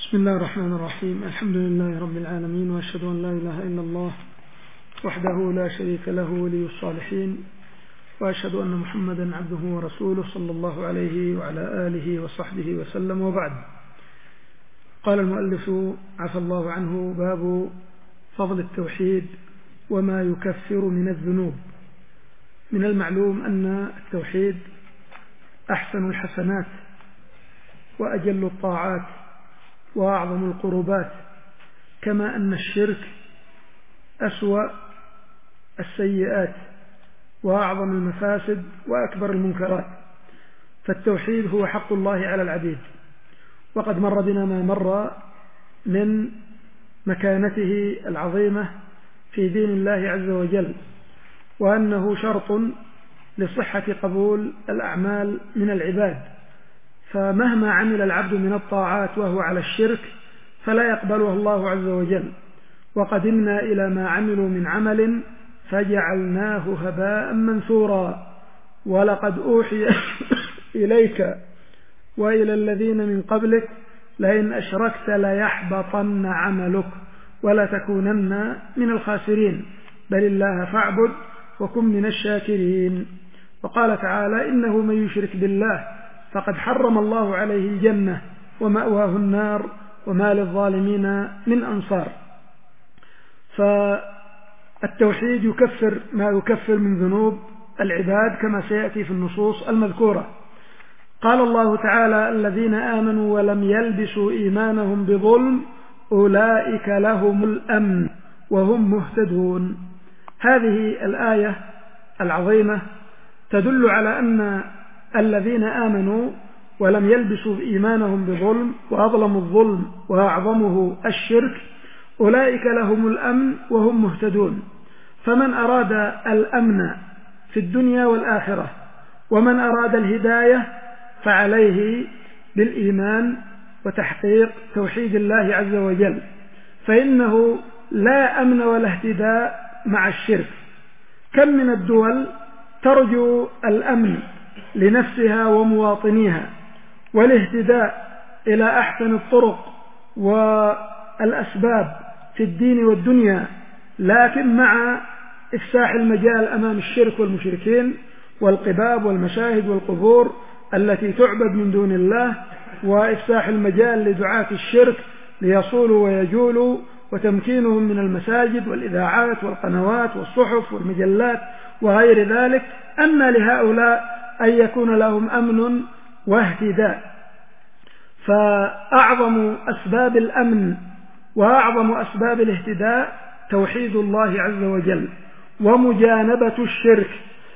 بسم الله الرحمن الرحيم. الحمد لله رب العالمين، وأشهد أن لا إله إلا الله وحده لا شريك له ولي الصالحين، وأشهد أن محمدا عبده ورسوله صلى الله عليه وعلى آله وصحبه وسلم، وبعد. قال المؤلف عفى الله عنه: باب فضل التوحيد وما يكفر من الذنوب. من المعلوم أن التوحيد أحسن الحسنات وأجل الطاعات وأعظم القربات، كما أن الشرك أسوأ السيئات وأعظم المفاسد وأكبر المنكرات. فالتوحيد هو حق الله على العبيد، وقد مر بنا ما مر من مكانته العظيمة في دين الله عز وجل، وأنه شرط لصحة قبول الأعمال من العباد، فمهما عمل العبد من الطاعات وهو على الشرك فلا يقبله الله عز وجل. وقدمنا إلى ما عملوا من عمل فجعلناه هباء منثورا، ولقد أوحي إليك وإلى الذين من قبلك لئن أشركت ليحبطن عملك ولتكونن من الخاسرين، بل الله فاعبد وكن من الشاكرين. وقال تعالى: إنه من يشرك بالله فقد حرم الله عليه الجنة ومأواه النار وما للظالمين من أنصار. فالتوحيد يكفر ما يكفر من ذنوب العباد، كما سيأتي في النصوص المذكورة. قال الله تعالى: الذين آمنوا ولم يلبسوا إيمانهم بظلم أولئك لهم الأمن وهم مهتدون. هذه الآية العظيمة تدل على أن الذين آمنوا ولم يلبسوا إيمانهم بظلم، وأظلموا الظلم وأعظمه الشرك، أولئك لهم الأمن وهم مهتدون. فمن أراد الأمن في الدنيا والآخرة ومن أراد الهداية فعليه بالإيمان وتحقيق توحيد الله عز وجل، فإنه لا أمن ولا اهتداء مع الشرك. كم من الدول ترجو الأمن لنفسها ومواطنيها والاهتداء إلى أحسن الطرق والأسباب في الدين والدنيا، لكن مع إفساح المجال أمام الشرك والمشركين والقباب والمشاهد والقبور التي تعبد من دون الله، وإفساح المجال لدعاة الشرك ليصولوا ويجولوا، وتمكينهم من المساجد والإذاعات والقنوات والصحف والمجلات وغير ذلك. أن لهؤلاء أن يكون لهم أمن واهتداء؟ فأعظم أسباب الأمن وأعظم أسباب الاهتداء توحيد الله عز وجل ومجانبة الشرك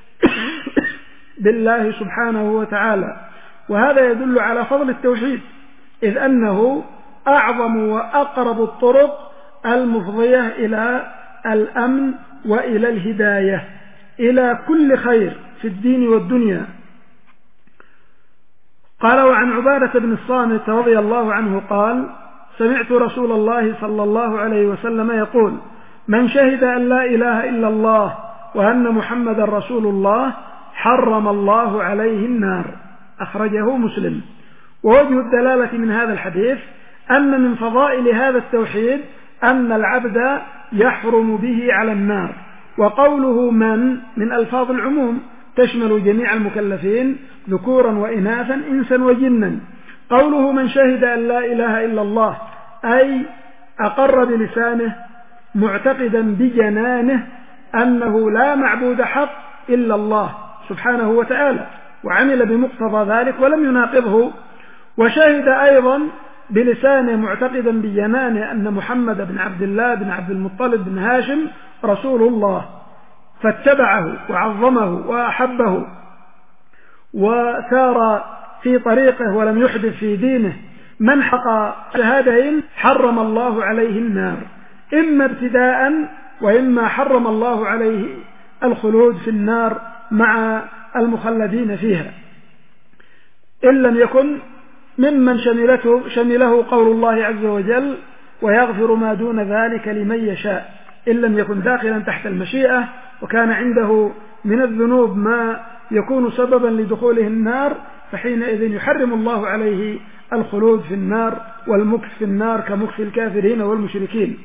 بالله سبحانه وتعالى. وهذا يدل على فضل التوحيد، إذ أنه أعظم وأقرب الطرق المفضية إلى الأمن وإلى الهداية إلى كل خير في الدين والدنيا. قال: وعن عبادة بن الصامت رضي الله عنه قال: سمعت رسول الله صلى الله عليه وسلم يقول: من شهد أن لا إله إلا الله وأن محمد رسول الله حرم الله عليه النار. أخرجه مسلم. ووجه الدلالة من هذا الحديث أن من فضائل هذا التوحيد أن العبد يحرم به على النار. وقوله من ألفاظ العموم تشمل جميع المكلفين ذكورا وإناثا إنسا وجنا. قوله من شهد أن لا إله إلا الله أي أقر بلسانه معتقدا بجنانه أنه لا معبود حق إلا الله سبحانه وتعالى، وعمل بمقتضى ذلك ولم يناقضه. وشهد أيضا بلسانه معتقدا بجنانه أن محمد بن عبد الله بن عبد المطلب بن هاشم رسول الله، فاتبعه وعظمه وأحبه وسار في طريقه ولم يحدث في دينه. من حقى شهادين حرم الله عليه النار، إما ابتداء وإما حرم الله عليه الخلود في النار مع المخلدين فيها، إن لم يكن ممن شمله قول الله عز وجل: ويغفر ما دون ذلك لمن يشاء، إن لم يكن داخلا تحت المشيئة وكان عنده من الذنوب ما يكون سببا لدخوله النار، فحينئذ يحرم الله عليه الخلود في النار والمكث في النار كمكث الكافرين والمشركين.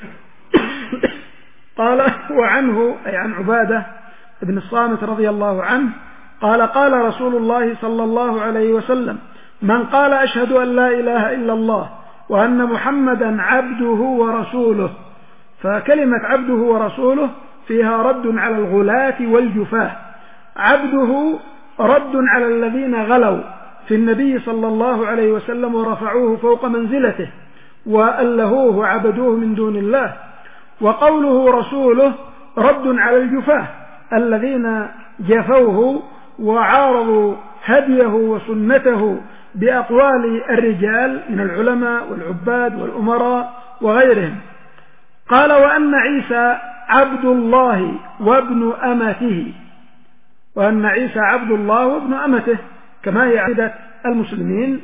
قال وعنه أي عن عبادة بن الصامت رضي الله عنه قال قال رسول الله صلى الله عليه وسلم من قال أشهد أن لا إله إلا الله وأن محمدا عبده ورسوله. فكلمة عبده ورسوله فيها رد على الغلاة والجفاة. عبده رد على الذين غلوا في النبي صلى الله عليه وسلم ورفعوه فوق منزلته وألهوه وعبدوه من دون الله. وقوله رسوله رد على الجفاة الذين جفوه وعارضوا هديه وسنته بأقوال الرجال من العلماء والعباد والأمراء وغيرهم. قال وأن عيسى عبد الله وابن أمته، وأن عيسى عبد الله وابن أمته كما هي عقيدة المسلمين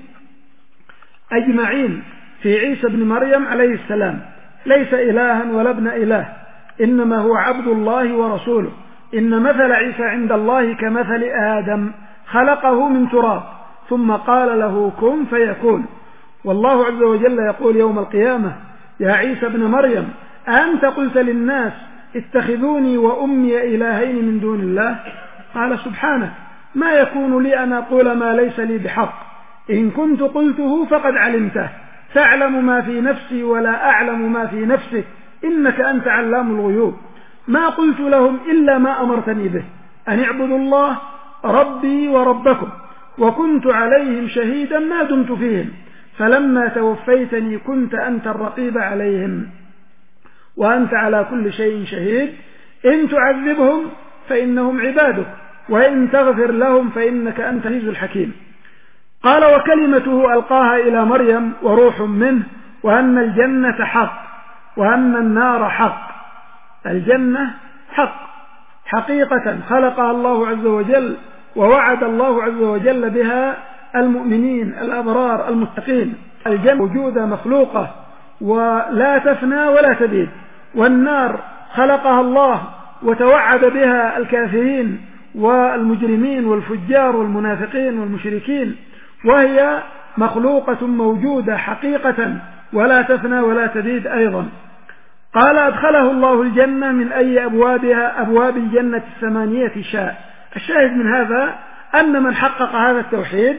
أجمعين في عيسى بن مريم عليه السلام، ليس إلها ولا ابن إله، إنما هو عبد الله ورسوله. إن مثل عيسى عند الله كمثل آدم خلقه من تراب ثم قال له كن فيكون. والله عز وجل يقول يوم القيامة يا عيسى ابن مريم أنت قلت للناس اتخذوني وأمي إلهين من دون الله؟ قال سبحانك ما يكون لي أن أقول ما ليس لي بحق، إن كنت قلته فقد علمته تعلم ما في نفسي ولا أعلم ما في نفسك إنك أنت علام الغيوب. ما قلت لهم إلا ما أمرتني به أن اعبدوا الله ربي وربكم وكنت عليهم شهيدا ما دمت فيهم فلما توفيتني كنت أنت الرقيب عليهم وأنت على كل شيء شهيد إن تعذبهم فإنهم عبادك وإن تغفر لهم فإنك أنت العزيز الحكيم. قال وكلمته ألقاها إلى مريم وروح منه وأن الجنة حق وأن النار حق. الجنة حق حقيقة خلقها الله عز وجل ووعد الله عز وجل بها المؤمنين الأبرار المتقين. الجنة موجودة مخلوقة ولا تفنى ولا تبيد، والنار خلقها الله وتوعد بها الكافرين والمجرمين والفجار والمنافقين والمشركين، وهي مخلوقة موجودة حقيقة ولا تفنى ولا تبيد أيضا. قال أدخله الله الجنة من أي أبوابها أبواب الجنة 8 شاء. الشاهد من هذا أن من حقق هذا التوحيد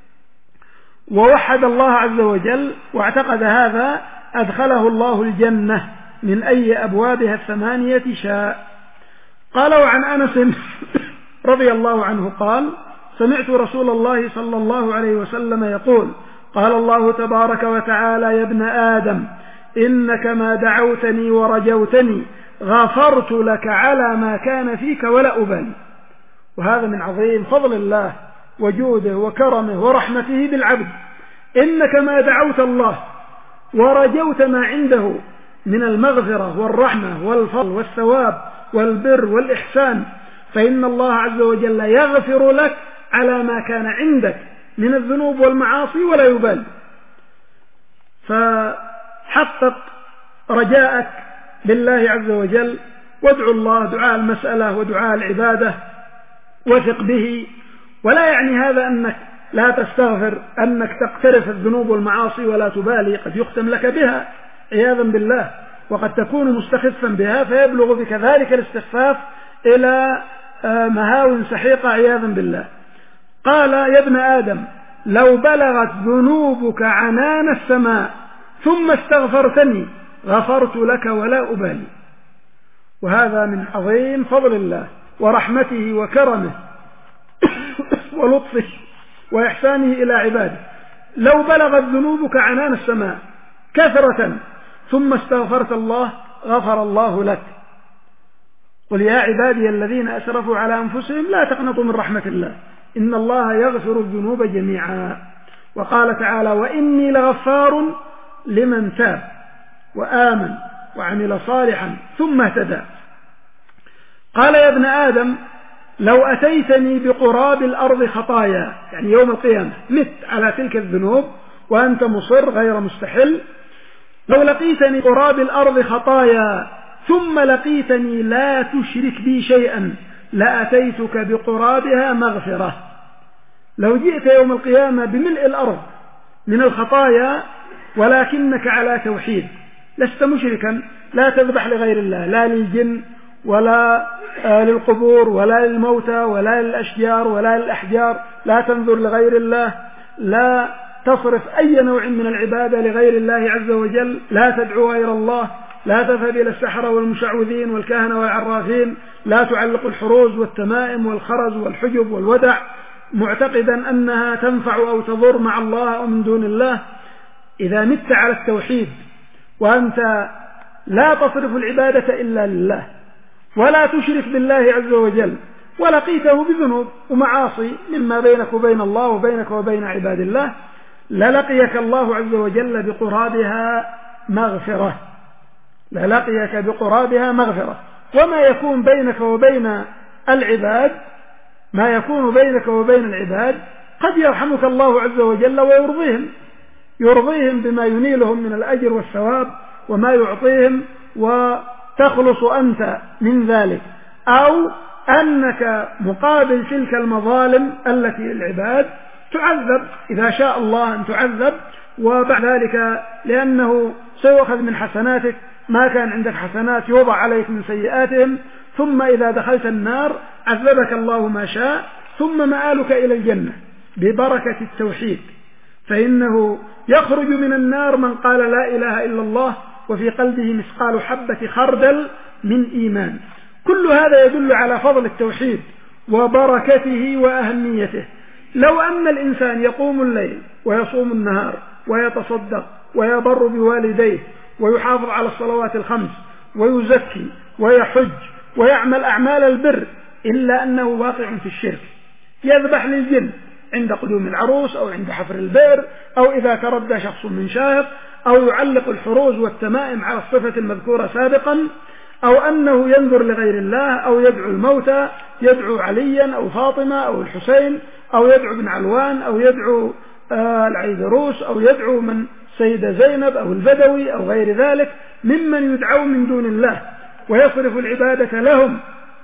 ووحد الله عز وجل واعتقد هذا أدخله الله الجنة من أي أبوابها 8 شاء. قال وعن أنس رضي الله عنه قال سمعت رسول الله صلى الله عليه وسلم يقول قال الله تبارك وتعالى يا ابن آدم إنك ما دعوتني ورجوتني غفرت لك على ما كان فيك ولا أبالي. وهذا من عظيم فضل الله وجوده وكرمه ورحمته بالعبد. إنك ما دعوت الله ورجوت ما عنده من المغفرة والرحمة والفضل والثواب والبر والإحسان فإن الله عز وجل يغفر لك على ما كان عندك من الذنوب والمعاصي ولا يبالي. فحقق رجاءك بالله عز وجل وادعو الله دعاء المسألة ودعاء العبادة وثق به. ولا يعني هذا أنك لا تستغفر، أنك تقترف الذنوب والمعاصي ولا تبالي، قد يختم لك بها عياذا بالله وقد تكون مستخفا بها فيبلغ بك ذلك الاستخفاف إلى مهاو سحيقة عياذا بالله. قال يا ابن آدم لو بلغت ذنوبك عنان السماء ثم استغفرتني غفرت لك ولا أبالي. وهذا من عظيم فضل الله ورحمته وكرمه ولطفه وإحسانه إلى عباده. لو بلغت ذنوبك عنان السماء كثرة ثم استغفرت الله غفر الله لك. قل يا عبادي الذين أسرفوا على أنفسهم لا تقنطوا من رحمة الله إن الله يغفر الذنوب جميعا. وقال تعالى وإني لغفار لمن تاب وآمن وعمل صالحا ثم اهتدى. قال يا ابن آدم لو أتيتني بقراب الأرض خطايا، يعني يوم القيامة مت على تلك الذنوب وأنت مصر غير مستحل، لو لقيتني قراب الأرض خطايا ثم لقيتني لا تشرك بي شيئا لأتيتك بقرابها مغفرة. لو جئت يوم القيامة بملء الأرض من الخطايا ولكنك على توحيد، لست مشركا، لا تذبح لغير الله، لا للجن ولا للقبور ولا للموتى ولا للأشجار ولا للأحجار، لا تنظر لغير الله، لا تصرف أي نوع من العبادة لغير الله عز وجل، لا تدعو غير الله، لا تذهب إلى السحرة والمشعوذين والكهنة والعرافين، لا تعلق الحروز والتمائم والخرز والحجب والودع معتقدا أنها تنفع أو تضر مع الله أو من دون الله. إذا مت على التوحيد وأنت لا تصرف العبادة إلا لله ولا تشرك بالله عز وجل ولقيته بذنوب ومعاصي مما بينك وبين الله وبينك وبين عباد الله، للقيك الله عز وجل بقرابها مغفرة، للقيك بقرابها مغفرة. وما يكون بينك وبين العباد، ما يكون بينك وبين العباد قد يرحمك الله عز وجل ويرضيهم بما ينيلهم من الأجر والثواب وما يعطيهم، وتخلص أنت من ذلك، أو أنك مقابل تلك المظالم التي للعباد تعذب إذا شاء الله أن تعذب، وبعد ذلك لأنه سيؤخذ من حسناتك ما كان عندك حسنات يوضع عليك من سيئاتهم، ثم إذا دخلت النار عذبك الله ما شاء، ثم مآلك إلى الجنة ببركة التوحيد، فإنه يخرج من النار من قال لا إله إلا الله وفي قلبه مثقال حبة خردل من إيمان. كل هذا يدل على فضل التوحيد وبركته وأهميته. لو أن الإنسان يقوم الليل ويصوم النهار ويتصدق ويبر بوالديه ويحافظ على الصلوات الخمس ويزكي ويحج ويعمل أعمال البر، إلا أنه واقع في الشرك، يذبح للجن عند قدوم العروس أو عند حفر البئر، أو إذا تردى شخص من شاهق، أو يعلق الحروز والتمائم على الصفة المذكورة سابقا، أو أنه ينظر لغير الله، أو يدعو الموتى، يدعو عليا أو فاطمة أو الحسين، أو يدعو ابن علوان، أو يدعو العيدروس، أو يدعو من سيدة زينب أو البدوي أو غير ذلك ممن يدعو من دون الله ويصرف العبادة لهم،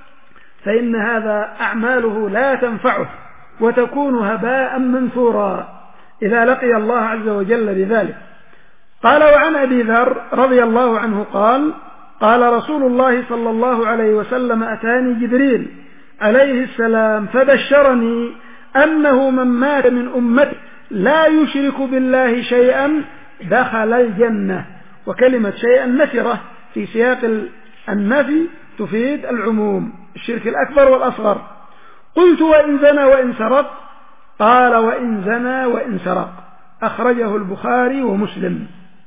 فإن هذا أعماله لا تنفعه وتكون هباء منثورا إذا لقي الله عز وجل بذلك. قال: وعن أبي ذر رضي الله عنه قال: قال رسول الله صلى الله عليه وسلم: أتاني جبريل عليه السلام فبشرني أنه من مات من أمتي لا يشرك بالله شيئا دخل الجنة. وكلمة شيئا نكرة في سياق النفي تفيد العموم، الشرك الأكبر والأصغر. قلت: وإن زنى وإن سرق؟ قال: وإن زنى وإن سرق. أخرجه البخاري ومسلم.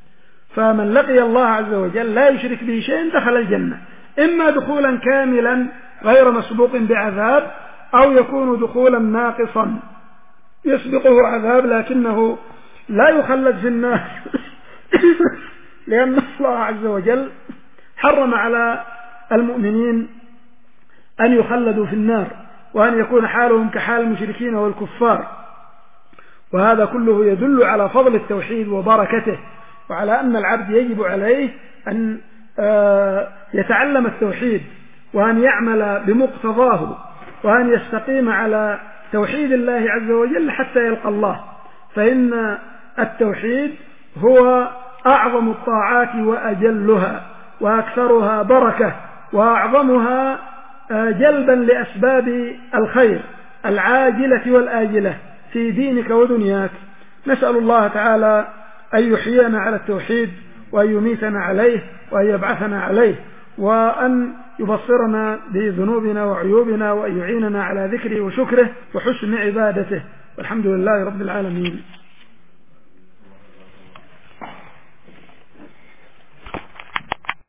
فمن لقي الله عز وجل لا يشرك به شيئا دخل الجنة، إما دخولا كاملا غير مسبوق بعذاب، أو يكون دخولا ناقصا يسبقه عذاب لكنه لا يخلد في النار لأن الله عز وجل حرم على المؤمنين أن يخلدوا في النار وأن يكون حالهم كحال المشركين والكفار. وهذا كله يدل على فضل التوحيد وبركته، وعلى أن العبد يجب عليه أن يتعلم التوحيد وأن يعمل بمقتضاه وأن يستقيم على توحيد الله عز وجل حتى يلقى الله، فإن التوحيد هو أعظم الطاعات وأجلها وأكثرها بركة وأعظمها جلبا لأسباب الخير العاجلة والآجلة في دينك ودنياك. نسأل الله تعالى أن يحيينا على التوحيد وأن يميتنا عليه وأن يبعثنا عليه، وأن يبصرنا بذنوبنا وعيوبنا، وأن يعيننا على ذكره وشكره وحسن عبادته. والحمد لله رب العالمين.